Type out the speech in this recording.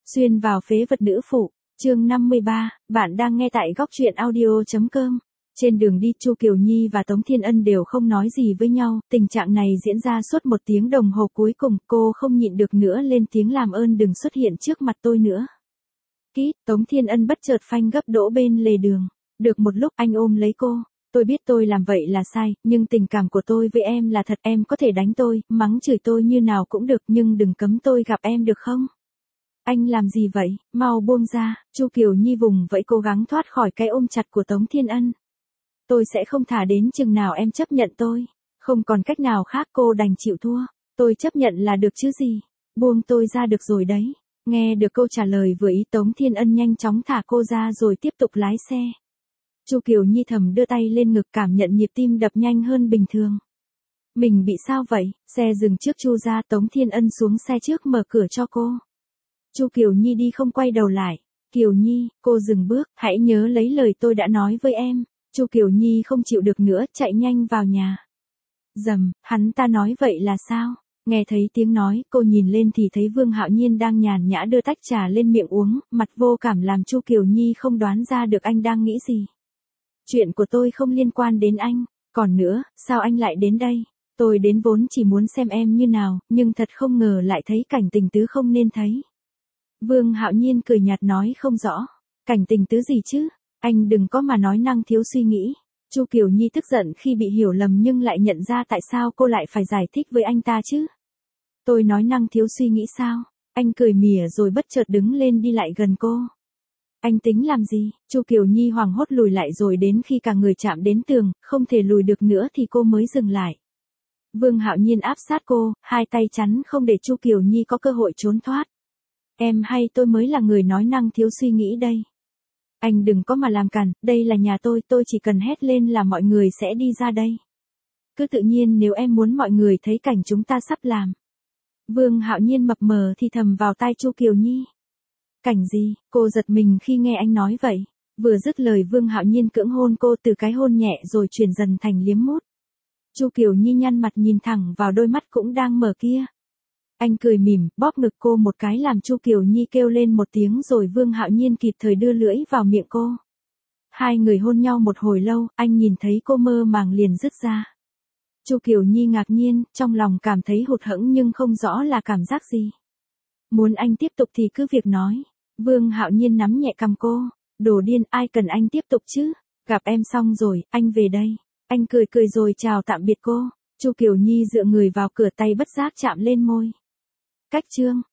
Xuyên vào phế vật nữ phụ, chương 53, bạn đang nghe tại góc truyện audio.com. Trên đường đi Chu Kiều Nhi và Tống Thiên Ân đều không nói gì với nhau, tình trạng này diễn ra suốt 1 tiếng đồng hồ cuối cùng, cô không nhịn được nữa lên tiếng làm ơn đừng xuất hiện trước mặt tôi nữa. Kít, Tống Thiên Ân bất chợt phanh gấp đỗ bên lề đường. Được một lúc anh ôm lấy cô, tôi biết tôi làm vậy là sai, nhưng tình cảm của tôi với em là thật, em có thể đánh tôi, mắng chửi tôi như nào cũng được nhưng đừng cấm tôi gặp em được không? Anh làm gì vậy, mau buông ra, Chu Kiều Nhi vùng vẫy cố gắng thoát khỏi cái ôm chặt của Tống Thiên Ân. Tôi sẽ không thả đến chừng nào em chấp nhận tôi. Không còn cách nào khác cô đành chịu thua. Tôi chấp nhận là được chứ gì. Buông tôi ra được rồi đấy. Nghe được câu trả lời vừa ý Tống Thiên Ân nhanh chóng thả cô ra rồi tiếp tục lái xe. Chu Kiều Nhi thầm đưa tay lên ngực cảm nhận nhịp tim đập nhanh hơn bình thường. Mình bị sao vậy? Xe dừng trước Chu ra, Tống Thiên Ân xuống xe trước mở cửa cho cô. Chu Kiều Nhi đi không quay đầu lại. Kiều Nhi, cô dừng bước, hãy nhớ lấy lời tôi đã nói với em. Chu Kiều Nhi không chịu được nữa, chạy nhanh vào nhà. Dầm, hắn ta nói vậy là sao? Nghe thấy tiếng nói, cô nhìn lên thì thấy Vương Hạo Nhiên đang nhàn nhã đưa tách trà lên miệng uống, mặt vô cảm làm Chu Kiều Nhi không đoán ra được anh đang nghĩ gì. Chuyện của tôi không liên quan đến anh, còn nữa, sao anh lại đến đây? Tôi đến vốn chỉ muốn xem em như nào, nhưng thật không ngờ lại thấy cảnh tình tứ không nên thấy. Vương Hạo Nhiên cười nhạt nói không rõ. Cảnh tình tứ gì chứ? Anh đừng có mà nói năng thiếu suy nghĩ. Chu Kiều Nhi tức giận khi bị hiểu lầm nhưng lại nhận ra tại sao cô lại phải giải thích với anh ta chứ. Tôi nói năng thiếu suy nghĩ sao? Anh cười mỉa rồi bất chợt đứng lên đi lại gần cô. Anh tính làm gì? Chu Kiều Nhi hoảng hốt lùi lại rồi đến khi cả người chạm đến tường, không thể lùi được nữa thì cô mới dừng lại. Vương Hạo Nhiên áp sát cô, hai tay chắn không để Chu Kiều Nhi có cơ hội trốn thoát. Em hay tôi mới là người nói năng thiếu suy nghĩ đây. Anh đừng có mà làm cản, đây là nhà tôi chỉ cần hét lên là mọi người sẽ đi ra đây. Cứ tự nhiên nếu em muốn mọi người thấy cảnh chúng ta sắp làm. Vương Hạo Nhiên mập mờ thì thầm vào tai Chu Kiều Nhi. Cảnh gì? Cô giật mình khi nghe anh nói vậy. Vừa dứt lời Vương Hạo Nhiên cưỡng hôn cô từ cái hôn nhẹ rồi chuyển dần thành liếm mút. Chu Kiều Nhi nhăn mặt nhìn thẳng vào đôi mắt cũng đang mở kia. Anh cười mỉm, bóp ngực cô một cái làm Chu Kiều Nhi kêu lên một tiếng rồi Vương Hạo Nhiên kịp thời đưa lưỡi vào miệng cô. Hai người hôn nhau một hồi lâu, anh nhìn thấy cô mơ màng liền dứt ra. Chu Kiều Nhi ngạc nhiên, trong lòng cảm thấy hụt hẫng nhưng không rõ là cảm giác gì. Muốn anh tiếp tục thì cứ việc nói. Vương Hạo Nhiên nắm nhẹ cằm cô. Đồ điên, ai cần anh tiếp tục chứ? Gặp em xong rồi, anh về đây. Anh cười cười rồi chào tạm biệt cô. Chu Kiều Nhi dựa người vào cửa, tay bất giác chạm lên môi. Cách chương